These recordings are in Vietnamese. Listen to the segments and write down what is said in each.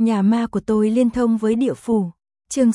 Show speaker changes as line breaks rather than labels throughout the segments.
Nhà ma của tôi liên thông với địa phủ. Chương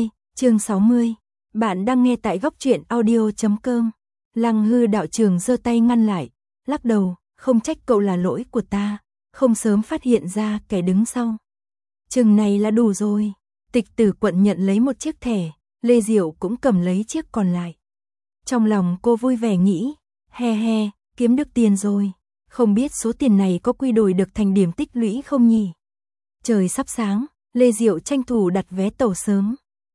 60. Bạn đang nghe tại góc truyện audio.com. Lăng Hư đạo trưởng giơ tay ngăn lại, lắc đầu, không trách cậu, là lỗi của ta, không sớm phát hiện ra kẻ đứng sau. Chừng này là đủ rồi. Tịch Tử Quận nhận lấy một chiếc thẻ, Lê Diệu cũng cầm lấy chiếc còn lại. Trong lòng cô vui vẻ nghĩ, he, kiếm được tiền rồi, không biết số tiền này có quy đổi được thành điểm tích lũy không nhỉ? Trời sắp sáng, Lê Diệu tranh thủ đặt vé tàu sớm.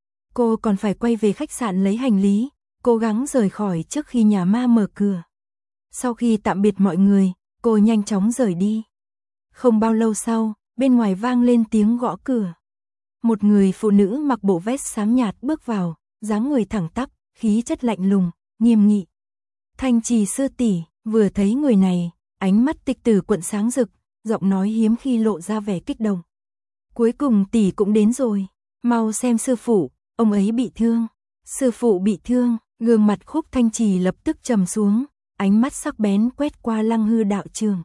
Cô còn phải quay về khách sạn lấy hành lý, cố gắng rời khỏi trước khi nhà ma mở cửa. Sau khi tạm biệt mọi người, cô nhanh chóng rời đi. Không bao lâu sau, bên ngoài vang lên tiếng gõ cửa. Một người phụ nữ mặc bộ vest xám nhạt bước vào, dáng người thẳng tắp, khí chất lạnh lùng, nghiêm nghị. Thanh Trì sư tỷ. Vừa thấy người này, ánh mắt Tịch Tử Quận sáng rực, giọng nói hiếm khi lộ ra vẻ kích động. Cuối cùng tỷ cũng đến rồi, mau xem sư phụ, ông ấy bị thương. Sư phụ bị thương, gương mặt Khúc Thanh Trì lập tức trầm xuống, ánh mắt sắc bén quét qua Lăng Hư đạo trưởng.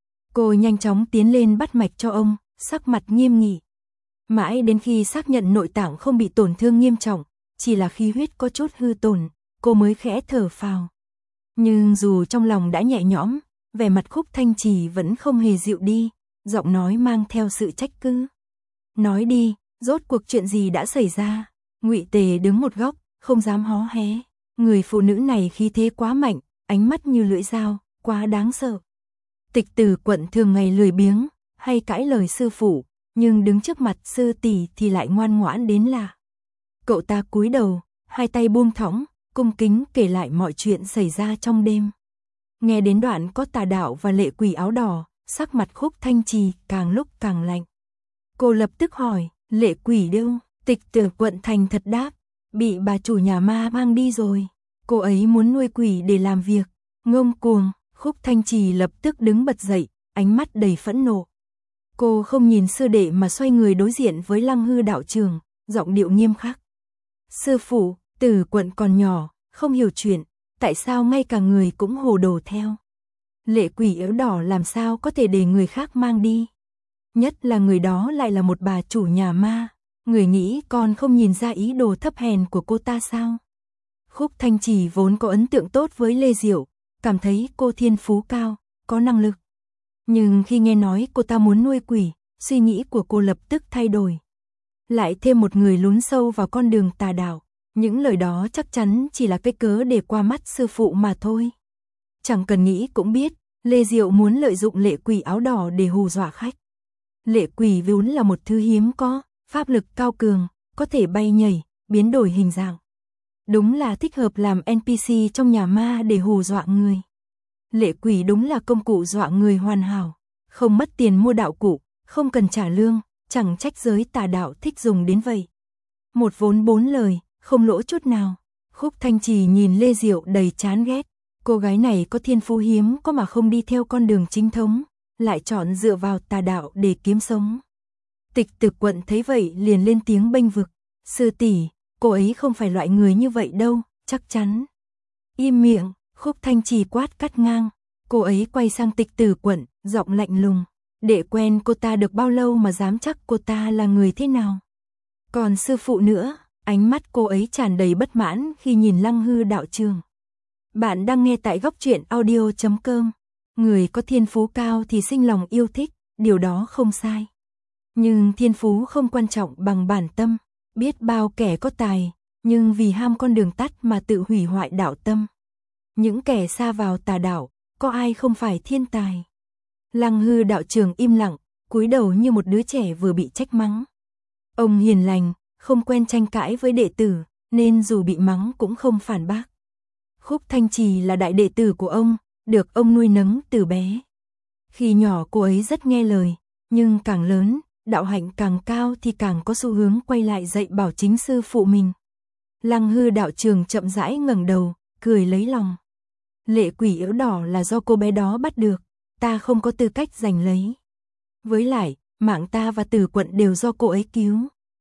Cô nhanh chóng tiến lên bắt mạch cho ông, sắc mặt nghiêm nghị. Mãi đến khi xác nhận nội tạng không bị tổn thương nghiêm trọng, chỉ là khí huyết có chút hư tổn, cô mới khẽ thở phào. Nhưng dù trong lòng đã nhẹ nhõm, vẻ mặt Khúc Thanh Trì vẫn không hề dịu đi, giọng nói mang theo sự trách cứ. Nói đi, rốt cuộc chuyện gì đã xảy ra? Ngụy Tề đứng một góc, không dám hó hé. Người phụ nữ này khí thế quá mạnh, ánh mắt như lưỡi dao, quá đáng sợ. Tịch Tử Quận thường ngày lười biếng, hay cãi lời sư phụ, nhưng đứng trước mặt sư tỷ thì lại ngoan ngoãn đến lạ. Cậu ta cúi đầu, hai tay buông thõng, cung kính kể lại mọi chuyện xảy ra trong đêm. Nghe đến đoạn có tà đạo và lệ quỷ áo đỏ, sắc mặt Khúc Thanh Trì càng lúc càng lạnh. Cô lập tức hỏi, lệ quỷ đâu? Tịch Tử Quận thành thật đáp, bị bà chủ nhà ma mang đi rồi. Cô ấy muốn nuôi quỷ để làm việc. Ngông cuồng. Khúc Thanh Trì lập tức đứng bật dậy, ánh mắt đầy phẫn nộ. Cô không nhìn sư đệ mà xoay người đối diện với Lăng Hư đạo trưởng, giọng điệu nghiêm khắc. Sư phụ, Tử Quận còn nhỏ, không hiểu chuyện, tại sao ngay cả người cũng hồ đồ theo? Lệ quỷ áo đỏ làm sao có thể để người khác mang đi? Nhất là người đó lại là một bà chủ nhà ma, người nghĩ con không nhìn ra ý đồ thấp hèn của cô ta sao? Khúc Thanh Trì vốn có ấn tượng tốt với Lê Diệu, cảm thấy cô thiên phú cao, có năng lực. Nhưng khi nghe nói cô ta muốn nuôi quỷ, suy nghĩ của cô lập tức thay đổi. Lại thêm một người lún sâu vào con đường tà đạo, những lời đó chắc chắn chỉ là cái cớ để qua mắt sư phụ mà thôi. Chẳng cần nghĩ cũng biết, Lê Diệu muốn lợi dụng lệ quỷ áo đỏ để hù dọa khách. Lệ quỷ vốn là một thứ hiếm có, pháp lực cao cường, có thể bay nhảy, biến đổi hình dạng. Đúng là thích hợp làm NPC trong nhà ma để hù dọa người. Lệ quỷ đúng là công cụ dọa người hoàn hảo, không mất tiền mua đạo cụ, không cần trả lương, chẳng trách giới tà đạo thích dùng đến vậy. Một vốn bốn lời, không lỗ chút nào. Khúc Thanh Trì nhìn Lê Diệu đầy chán ghét. Cô gái này có thiên phú hiếm có mà không đi theo con đường chính thống, lại chọn dựa vào tà đạo để kiếm sống. Tịch Tử Quận thấy vậy liền lên tiếng bênh vực. Sư tỷ, cô ấy không phải loại người như vậy đâu, chắc chắn. Im miệng. Khúc Thanh Trì quát cắt ngang. Cô ấy quay sang Tịch Tử Quận, giọng lạnh lùng. Để quen cô ta được bao lâu mà dám chắc cô ta là người thế nào? Còn sư phụ nữa, ánh mắt cô ấy tràn đầy bất mãn khi nhìn Lăng Hư đạo trưởng. Bạn đang nghe tại góc truyện audio.com. Người có thiên phú cao thì sinh lòng yêu thích, điều đó không sai. Nhưng thiên phú không quan trọng bằng bản tâm. Biết bao kẻ có tài, nhưng vì ham con đường tắt mà tự hủy hoại đạo tâm. Những kẻ sa vào tà đạo, có ai không phải thiên tài? Lăng Hư đạo trưởng im lặng, cúi đầu như một đứa trẻ vừa bị trách mắng. Ông hiền lành, không quen tranh cãi với đệ tử, nên dù bị mắng cũng không phản bác. Khúc Thanh Trì là đại đệ tử của ông, được ông nuôi nấng từ bé. Khi nhỏ cô ấy rất nghe lời, nhưng càng lớn, đạo hạnh càng cao thì càng có xu hướng quay lại dạy bảo chính sư phụ mình. Lăng Hư đạo trưởng chậm rãi ngẩng đầu, cười lấy lòng. Lệ quỷ áo đỏ là do cô bé đó bắt được, ta không có tư cách giành lấy. Với lại, mạng ta và Tử Quận đều do cô ấy cứu.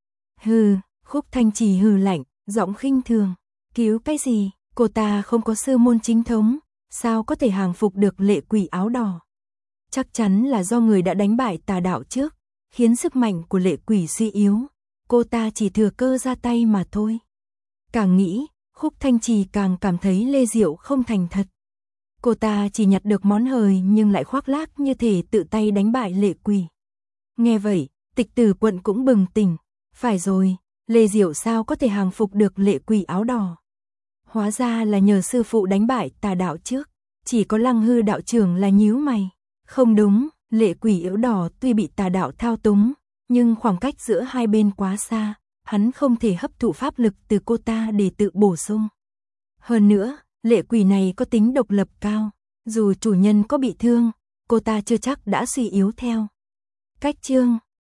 Hừ, Khúc Thanh Trì hừ lạnh, giọng khinh thường. Cứu cái gì, cô ta không có sư môn chính thống, sao có thể hàng phục được lệ quỷ áo đỏ? Chắc chắn là do người đã đánh bại tà đạo trước, khiến sức mạnh của lệ quỷ suy yếu, cô ta chỉ thừa cơ ra tay mà thôi. Càng nghĩ, Khúc Thanh Trì càng cảm thấy Lê Diệu không thành thật. Cô ta chỉ nhặt được món hời nhưng lại khoác lác như thể tự tay đánh bại lệ quỷ. Nghe vậy, Tịch Tử Quận cũng bừng tỉnh. Phải rồi, Lê Diệu sao có thể hàng phục được lệ quỷ áo đỏ? Hóa ra là nhờ sư phụ đánh bại tà đạo trước. Chỉ có Lăng Hư đạo trưởng là nhíu mày. Không đúng, lệ quỷ áo đỏ tuy bị tà đạo thao túng, nhưng khoảng cách giữa hai bên quá xa, hắn không thể hấp thụ pháp lực từ cô ta để tự bổ sung. Hơn nữa, lệ quỷ này có tính độc lập cao, dù chủ nhân có bị thương, cô ta chưa chắc đã suy yếu theo. Cách chương